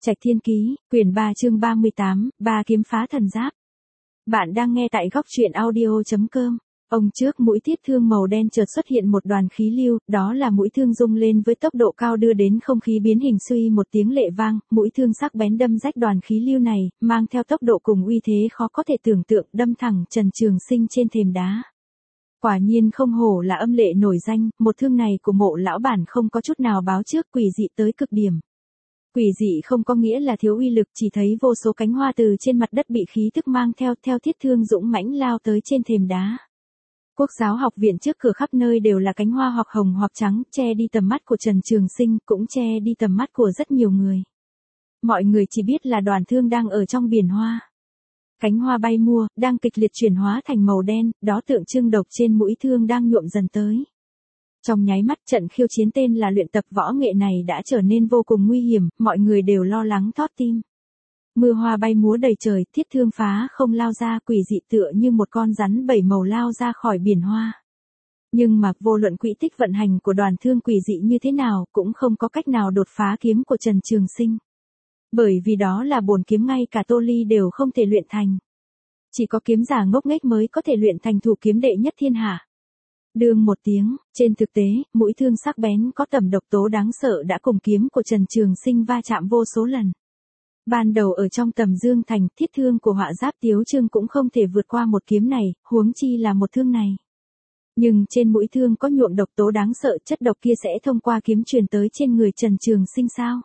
Trạch Thiên Ký, quyển 3 chương 38, ba kiếm phá thần giáp. Bạn đang nghe tại góc truyện audio.com. Ông trước mũi thiết thương màu đen chợt xuất hiện một đoàn khí lưu, đó là mũi thương rung lên với tốc độ cao đưa đến không khí biến hình suy một tiếng lệ vang, mũi thương sắc bén đâm rách đoàn khí lưu này, mang theo tốc độ cùng uy thế khó có thể tưởng tượng đâm thẳng Trần Trường Sinh trên thềm đá. Quả nhiên không hổ là âm lệ nổi danh, một thương này của Mộ lão bản không có chút nào báo trước, quỷ dị tới cực điểm. Quỷ dị không có nghĩa là thiếu uy lực, chỉ thấy vô số cánh hoa từ trên mặt đất bị khí tức mang theo thiết thương dũng mãnh lao tới trên thềm đá. Quốc giáo học viện trước cửa khắp nơi đều là cánh hoa hoặc hồng hoặc trắng, che đi tầm mắt của Trần Trường Sinh, cũng che đi tầm mắt của rất nhiều người. Mọi người chỉ biết là đoàn thương đang ở trong biển hoa. Cánh hoa bay mua, đang kịch liệt chuyển hóa thành màu đen, đó tượng trưng độc trên mũi thương đang nhuộm dần tới. Trong nháy mắt trận khiêu chiến tên là luyện tập võ nghệ này đã trở nên vô cùng nguy hiểm, mọi người đều lo lắng thót tim. Mưa hoa bay múa đầy trời, thiết thương phá không lao ra, quỷ dị tựa như một con rắn bảy màu lao ra khỏi biển hoa. Nhưng mà vô luận quỹ tích vận hành của đoàn thương quỷ dị như thế nào cũng không có cách nào đột phá kiếm của Trần Trường Sinh. Bởi vì đó là bổn kiếm ngay cả Tô Ly đều không thể luyện thành. Chỉ có kiếm giả ngốc nghếch mới có thể luyện thành thủ kiếm đệ nhất thiên hạ. Đương một tiếng, trên thực tế, mũi thương sắc bén có tầm độc tố đáng sợ đã cùng kiếm của Trần Trường Sinh va chạm vô số lần. Ban đầu ở trong Tầm Dương Thành, thiết thương của Họa Giáp Tiếu Trương cũng không thể vượt qua một kiếm này, huống chi là một thương này. Nhưng trên mũi thương có nhuộm độc tố đáng sợ, chất độc kia sẽ thông qua kiếm truyền tới trên người Trần Trường Sinh sao?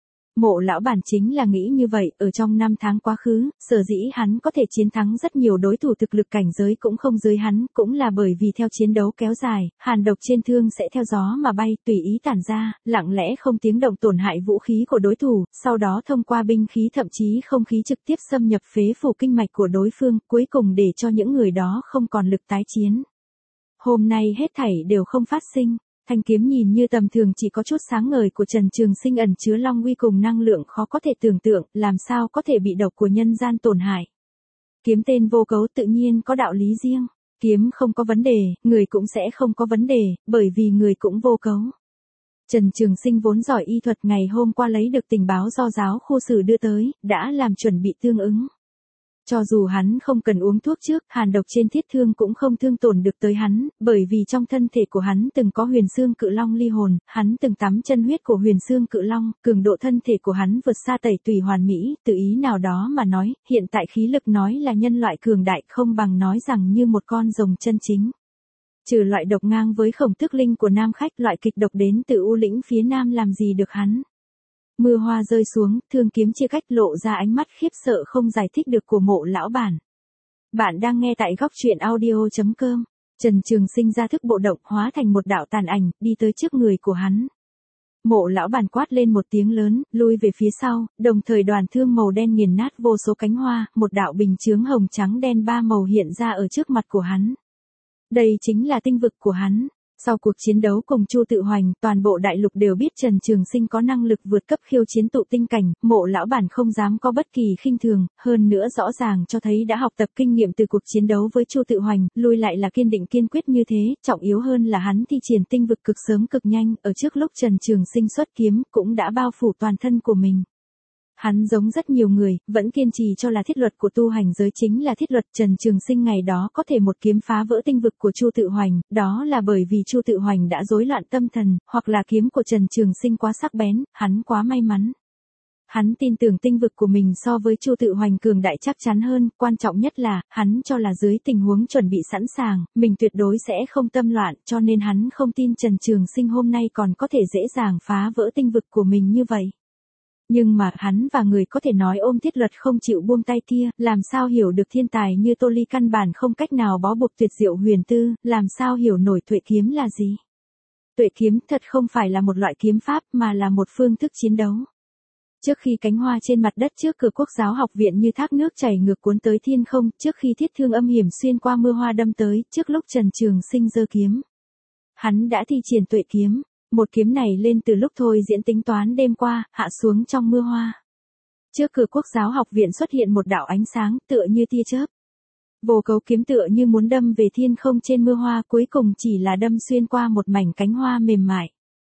Mộ lão bản chính là nghĩ như vậy, ở trong 5 tháng quá khứ, sở dĩ hắn có thể chiến thắng rất nhiều đối thủ thực lực cảnh giới cũng không dưới hắn, cũng là bởi vì theo chiến đấu kéo dài, hàn độc trên thương sẽ theo gió mà bay, tùy ý tản ra, lặng lẽ không tiếng động tổn hại vũ khí của đối thủ, sau đó thông qua binh khí thậm chí không khí trực tiếp xâm nhập phế phủ kinh mạch của đối phương, cuối cùng để cho những người đó không còn lực tái chiến. Hôm nay hết thảy đều không phát sinh. Thanh kiếm nhìn như tầm thường chỉ có chút sáng ngời của Trần Trường Sinh ẩn chứa long uy cùng năng lượng khó có thể tưởng tượng, làm sao có thể bị độc của nhân gian tổn hại. Kiếm tên vô cấu tự nhiên có đạo lý riêng, kiếm không có vấn đề, người cũng sẽ không có vấn đề, bởi vì người cũng vô cấu. Trần Trường Sinh vốn giỏi y thuật, ngày hôm qua lấy được tình báo do giáo khu sử đưa tới, đã làm chuẩn bị tương ứng. Cho dù hắn không cần uống thuốc trước, hàn độc trên thiết thương cũng không thương tổn được tới hắn, bởi vì trong thân thể của hắn từng có huyền xương cự long ly hồn, hắn từng tắm chân huyết của huyền xương cự long, cường độ thân thể của hắn vượt xa tẩy tùy hoàn mỹ, tự ý nào đó mà nói, hiện tại khí lực nói là nhân loại cường đại không bằng nói rằng như một con rồng chân chính. Trừ loại độc ngang với Khổng Tước Linh của Nam Khách, loại kịch độc đến từ U Lĩnh phía Nam làm gì được hắn. Mưa hoa rơi xuống, thương kiếm chia cách lộ ra ánh mắt khiếp sợ không giải thích được của Mộ lão bản. Bạn đang nghe tại góc truyện audio.com. Trần Trường Sinh ra thức bộ động hóa thành một đạo tàn ảnh, đi tới trước người của hắn. Mộ lão bản quát lên một tiếng lớn, lui về phía sau, đồng thời đoàn thương màu đen nghiền nát vô số cánh hoa, một đạo bình chướng hồng trắng đen ba màu hiện ra ở trước mặt của hắn. Đây chính là tinh vực của hắn. Sau cuộc chiến đấu cùng Chu Tự Hoành, toàn bộ đại lục đều biết Trần Trường Sinh có năng lực vượt cấp khiêu chiến tụ tinh cảnh, Mộ lão bản không dám có bất kỳ khinh thường, hơn nữa rõ ràng cho thấy đã học tập kinh nghiệm từ cuộc chiến đấu với Chu Tự Hoành, lui lại là kiên định kiên quyết như thế, trọng yếu hơn là hắn thi triển tinh vực cực sớm cực nhanh, ở trước lúc Trần Trường Sinh xuất kiếm, cũng đã bao phủ toàn thân của mình. Hắn giống rất nhiều người, vẫn kiên trì cho là thiết luật của tu hành giới chính là thiết luật. Trần Trường Sinh ngày đó có thể một kiếm phá vỡ tinh vực của Chu Tự Hoành, đó là bởi vì Chu Tự Hoành đã rối loạn tâm thần, hoặc là kiếm của Trần Trường Sinh quá sắc bén, hắn quá may mắn. Hắn tin tưởng tinh vực của mình so với Chu Tự Hoành cường đại chắc chắn hơn, quan trọng nhất là, hắn cho là dưới tình huống chuẩn bị sẵn sàng, mình tuyệt đối sẽ không tâm loạn, cho nên hắn không tin Trần Trường Sinh hôm nay còn có thể dễ dàng phá vỡ tinh vực của mình như vậy. Nhưng mà hắn và người có thể nói ôm thiết luật không chịu buông tay kia, làm sao hiểu được thiên tài như Tô Ly căn bản không cách nào bó buộc tuyệt diệu huyền tư, làm sao hiểu nổi tuệ kiếm là gì. Tuệ kiếm thật không phải là một loại kiếm pháp mà là một phương thức chiến đấu. Trước khi cánh hoa trên mặt đất trước cửa Quốc giáo học viện như thác nước chảy ngược cuốn tới thiên không, trước khi thiết thương âm hiểm xuyên qua mưa hoa đâm tới, trước lúc Trần Trường Sinh giơ kiếm, hắn đã thi triển tuệ kiếm. Một kiếm này lên từ lúc thôi diễn tính toán đêm qua, hạ xuống trong mưa hoa. Trước cửa Quốc giáo học viện xuất hiện một đạo ánh sáng tựa như tia chớp. Vô cấu kiếm tựa như muốn đâm về thiên không trên mưa hoa, cuối cùng chỉ là đâm xuyên qua một mảnh cánh hoa mềm mại.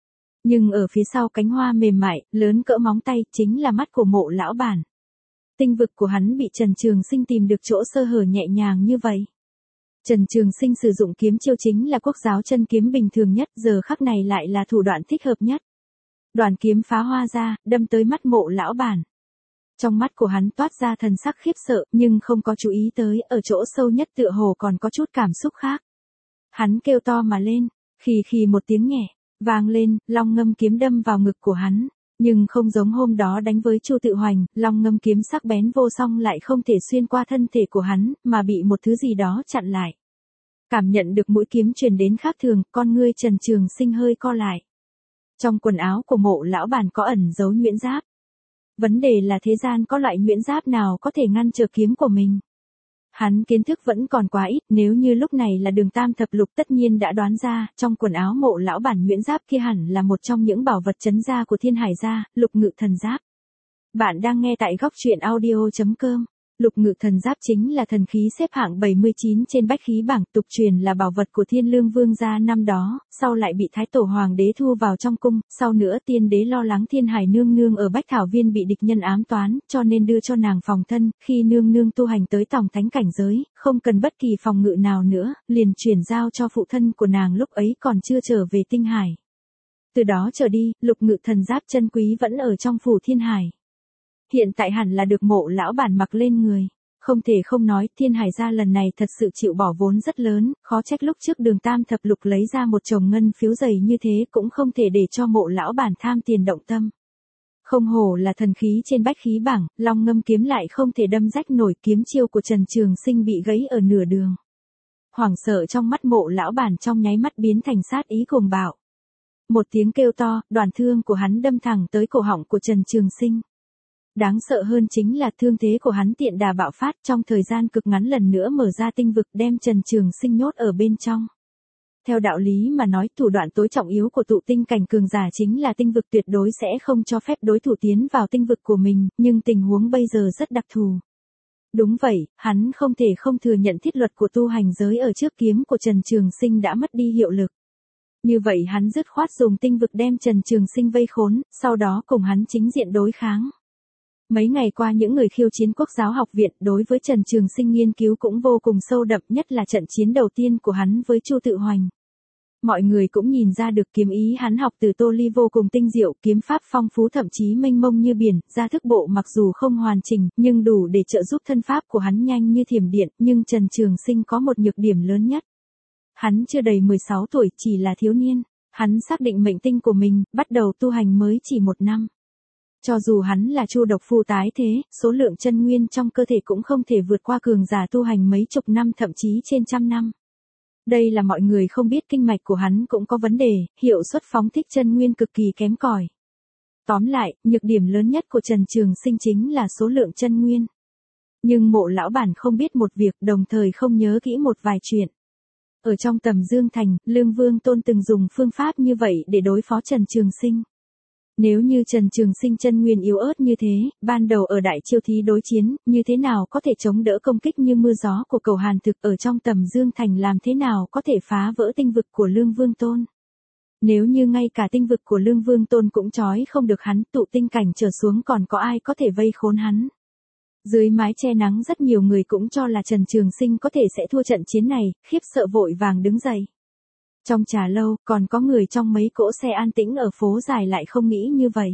Nhưng ở phía sau cánh hoa mềm mại, lớn cỡ móng tay, chính là mắt của Mộ lão bản. Tinh vực của hắn bị Trần Trường Sinh tìm được chỗ sơ hở nhẹ nhàng như vậy. Trần Trường Sinh sử dụng kiếm chiêu chính là quốc giáo chân kiếm bình thường nhất, giờ khắc này lại là thủ đoạn thích hợp nhất. Đoàn kiếm phá hoa ra, đâm tới mắt Mộ lão bản. Trong mắt của hắn toát ra thần sắc khiếp sợ, nhưng không có chú ý tới, ở chỗ sâu nhất tựa hồ còn có chút cảm xúc khác. Hắn kêu to mà lên, khì một tiếng nhẹ, vang lên, long ngâm kiếm đâm vào ngực của hắn. Nhưng không giống hôm đó đánh với Chu Tự Hoành, long ngâm kiếm sắc bén vô song lại không thể xuyên qua thân thể của hắn, mà bị một thứ gì đó chặn lại. Cảm nhận được mũi kiếm truyền đến khác thường, con ngươi Trần Trường Sinh hơi co lại. Trong quần áo của Mộ lão bản có ẩn dấu nhuyễn giáp. Vấn đề là thế gian có loại nhuyễn giáp nào có thể ngăn trở kiếm của mình. Hắn kiến thức vẫn còn quá ít, nếu như lúc này là Đường Tam thập lục tất nhiên đã đoán ra, trong quần áo Mộ lão bản nhuyễn giáp kia hẳn là một trong những bảo vật trấn gia của Thiên Hải gia, Lục Ngự Thần Giáp. Bạn đang nghe tại góc truyện audio.com. Lục Ngự Thần Giáp chính là thần khí xếp hạng 79 trên bách khí bảng, tục truyền là bảo vật của Thiên Lương Vương gia năm đó, sau lại bị Thái Tổ Hoàng đế thu vào trong cung, sau nữa Tiên đế lo lắng Thiên Hải nương nương ở Bách Thảo Viên bị địch nhân ám toán, cho nên đưa cho nàng phòng thân, khi nương nương tu hành tới tòng thánh cảnh giới, không cần bất kỳ phòng ngự nào nữa, liền chuyển giao cho phụ thân của nàng lúc ấy còn chưa trở về Tinh Hải. Từ đó trở đi, Lục Ngự Thần Giáp chân quý vẫn ở trong phủ Thiên Hải. Hiện tại hẳn là được Mộ lão bản mặc lên người. Không thể không nói, Thiên Hải gia lần này thật sự chịu bỏ vốn rất lớn, khó trách lúc trước Đường Tam thập lục lấy ra một chồng ngân phiếu dày như thế cũng không thể để cho Mộ lão bản tham tiền động tâm. Không hổ là thần khí trên bách khí bảng, long ngâm kiếm lại không thể đâm rách nổi, kiếm chiêu của Trần Trường Sinh bị gãy ở nửa đường. Hoảng sợ trong mắt Mộ lão bản trong nháy mắt biến thành sát ý cuồng bạo. Một tiếng kêu to, đoàn thương của hắn đâm thẳng tới cổ họng của Trần Trường Sinh. Đáng sợ hơn chính là thương thế của hắn tiện đà bạo phát, trong thời gian cực ngắn lần nữa mở ra tinh vực đem Trần Trường Sinh nhốt ở bên trong. Theo đạo lý mà nói, thủ đoạn tối trọng yếu của tụ tinh cảnh cường giả chính là tinh vực tuyệt đối sẽ không cho phép đối thủ tiến vào tinh vực của mình, nhưng tình huống bây giờ rất đặc thù. Đúng vậy, hắn không thể không thừa nhận thiết luật của tu hành giới ở trước kiếm của Trần Trường Sinh đã mất đi hiệu lực. Như vậy hắn dứt khoát dùng tinh vực đem Trần Trường Sinh vây khốn, sau đó cùng hắn chính diện đối kháng. Mấy ngày qua những người khiêu chiến Quốc giáo học viện đối với Trần Trường Sinh nghiên cứu cũng vô cùng sâu đậm, nhất là trận chiến đầu tiên của hắn với Chu Tự Hoành. Mọi người cũng nhìn ra được kiếm ý hắn học từ Tô Ly vô cùng tinh diệu, kiếm pháp phong phú thậm chí mênh mông như biển, ra thức bộ mặc dù không hoàn chỉnh, nhưng đủ để trợ giúp thân pháp của hắn nhanh như thiểm điện, nhưng Trần Trường Sinh có một nhược điểm lớn nhất. Hắn chưa đầy 16 tuổi, chỉ là thiếu niên, hắn xác định mệnh tinh của mình, bắt đầu tu hành mới chỉ 1 năm. Cho dù hắn là Chu độc phu tái thế, số lượng chân nguyên trong cơ thể cũng không thể vượt qua cường giả tu hành mấy chục năm thậm chí trên trăm năm. Đây là mọi người không biết, kinh mạch của hắn cũng có vấn đề, hiệu suất phóng thích chân nguyên cực kỳ kém cỏi. Tóm lại, nhược điểm lớn nhất của Trần Trường Sinh chính là số lượng chân nguyên. Nhưng Mộ lão bản không biết một việc, đồng thời không nhớ kỹ một vài chuyện. Ở trong Tầm Dương Thành, Lương Vương Tôn từng dùng phương pháp như vậy để đối phó Trần Trường Sinh. Nếu như Trần Trường Sinh chân nguyên yếu ớt như thế, ban đầu ở đại chiêu thí đối chiến, như thế nào có thể chống đỡ công kích như mưa gió của Cầu Hàn Thực, ở trong Tầm Dương Thành làm thế nào có thể phá vỡ tinh vực của Lương Vương Tôn. Nếu như ngay cả tinh vực của Lương Vương Tôn cũng trói không được hắn, tụ tinh cảnh trở xuống còn có ai có thể vây khốn hắn. Dưới mái che nắng rất nhiều người cũng cho là Trần Trường Sinh có thể sẽ thua trận chiến này, khiếp sợ vội vàng đứng dậy. Trong trà lâu, còn có người trong mấy cỗ xe an tĩnh ở phố dài lại không nghĩ như vậy.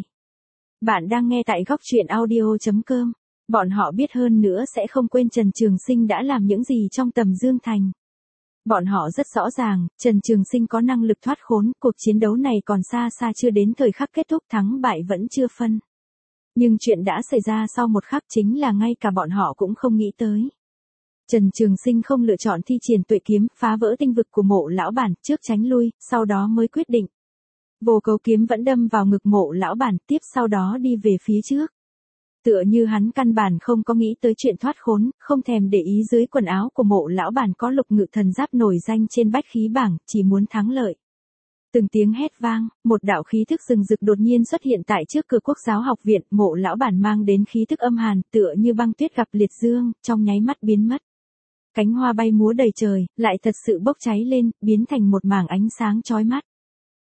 Bạn đang nghe tại góc truyện audio.com. Bọn họ biết hơn nữa sẽ không quên Trần Trường Sinh đã làm những gì trong Tầm Dương Thành. Bọn họ rất rõ ràng, Trần Trường Sinh có năng lực thoát khốn, cuộc chiến đấu này còn xa xa chưa đến thời khắc kết thúc, thắng bại vẫn chưa phân. Nhưng chuyện đã xảy ra sau một khắc chính là ngay cả bọn họ cũng không nghĩ tới. Trần Trường Sinh không lựa chọn thi triển tuệ kiếm, phá vỡ tinh vực của Mộ lão bản, trước tránh lui, sau đó mới quyết định. Vô Cấu kiếm vẫn đâm vào ngực Mộ lão bản, tiếp sau đó đi về phía trước. Tựa như hắn căn bản không có nghĩ tới chuyện thoát khốn, không thèm để ý dưới quần áo của Mộ lão bản có Lục Ngự Thần Giáp nổi danh trên bách khí bảng, chỉ muốn thắng lợi. Từng tiếng hét vang, một đạo khí thức rừng rực đột nhiên xuất hiện tại trước cửa Quốc giáo học viện, Mộ lão bản mang đến khí thức âm hàn, tựa như băng tuyết gặp liệt dương, trong nháy mắt biến mất. Cánh hoa bay múa đầy trời, lại thật sự bốc cháy lên, biến thành một mảng ánh sáng chói mắt.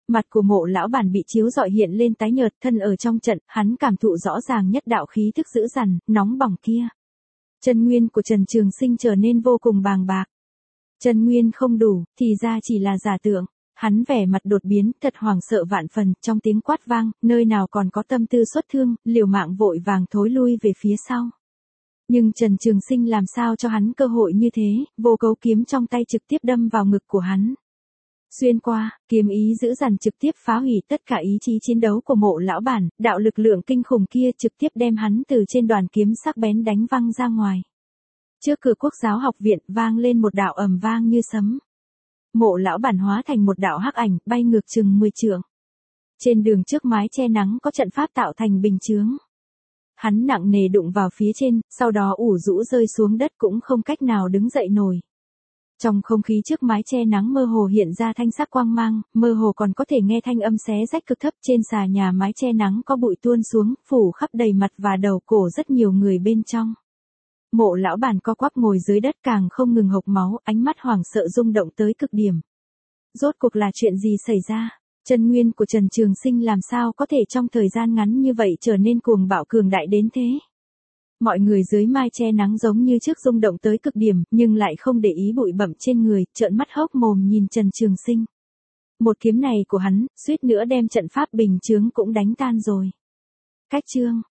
Mặt của Mộ lão bản bị chiếu rọi hiện lên tái nhợt, thân ở trong trận, hắn cảm thụ rõ ràng nhất đạo khí thức dữ dằn, nóng bỏng kia. Chân nguyên của Trần Trường Sinh trở nên vô cùng bàng bạc. Chân nguyên không đủ, thì ra chỉ là giả tượng. Hắn vẻ mặt đột biến, thật hoảng sợ vạn phần, trong tiếng quát vang, nơi nào còn có tâm tư xuất thương, liều mạng vội vàng thối lui về phía sau. Nhưng Trần Trường Sinh làm sao cho hắn cơ hội như thế, vô cấu kiếm trong tay trực tiếp đâm vào ngực của hắn. Xuyên qua, kiếm ý dữ dằn trực tiếp phá hủy tất cả ý chí chiến đấu của Mộ lão bản, đạo lực lượng kinh khủng kia trực tiếp đem hắn từ trên đoàn kiếm sắc bén đánh văng ra ngoài. Trước cửa Quốc giáo học viện vang lên một đạo ầm vang như sấm. Mộ lão bản hóa thành một đạo hắc ảnh, bay ngược chừng 10 trượng. Trên đường trước mái che nắng có trận pháp tạo thành bình chướng. Hắn nặng nề đụng vào phía trên, sau đó ủ rũ rơi xuống đất cũng không cách nào đứng dậy nổi. Trong không khí trước mái che nắng mơ hồ hiện ra thanh sắc quang mang, mơ hồ còn có thể nghe thanh âm xé rách cực thấp. Trên xà nhà mái che nắng có bụi tuôn xuống, phủ khắp đầy mặt và đầu cổ rất nhiều người bên trong. Mộ lão bản co quắp ngồi dưới đất càng không ngừng hộc máu, ánh mắt hoảng sợ rung động tới cực điểm. Rốt cuộc là chuyện gì xảy ra? Chân nguyên của Trần Trường Sinh làm sao có thể trong thời gian ngắn như vậy trở nên cuồng bạo cường đại đến thế? Mọi người dưới mái che nắng giống như trước rung động tới cực điểm, nhưng lại không để ý bụi bặm trên người, trợn mắt hốc mồm nhìn Trần Trường Sinh. Một kiếm này của hắn, suýt nữa đem trận pháp bình chướng cũng đánh tan rồi. Cách chương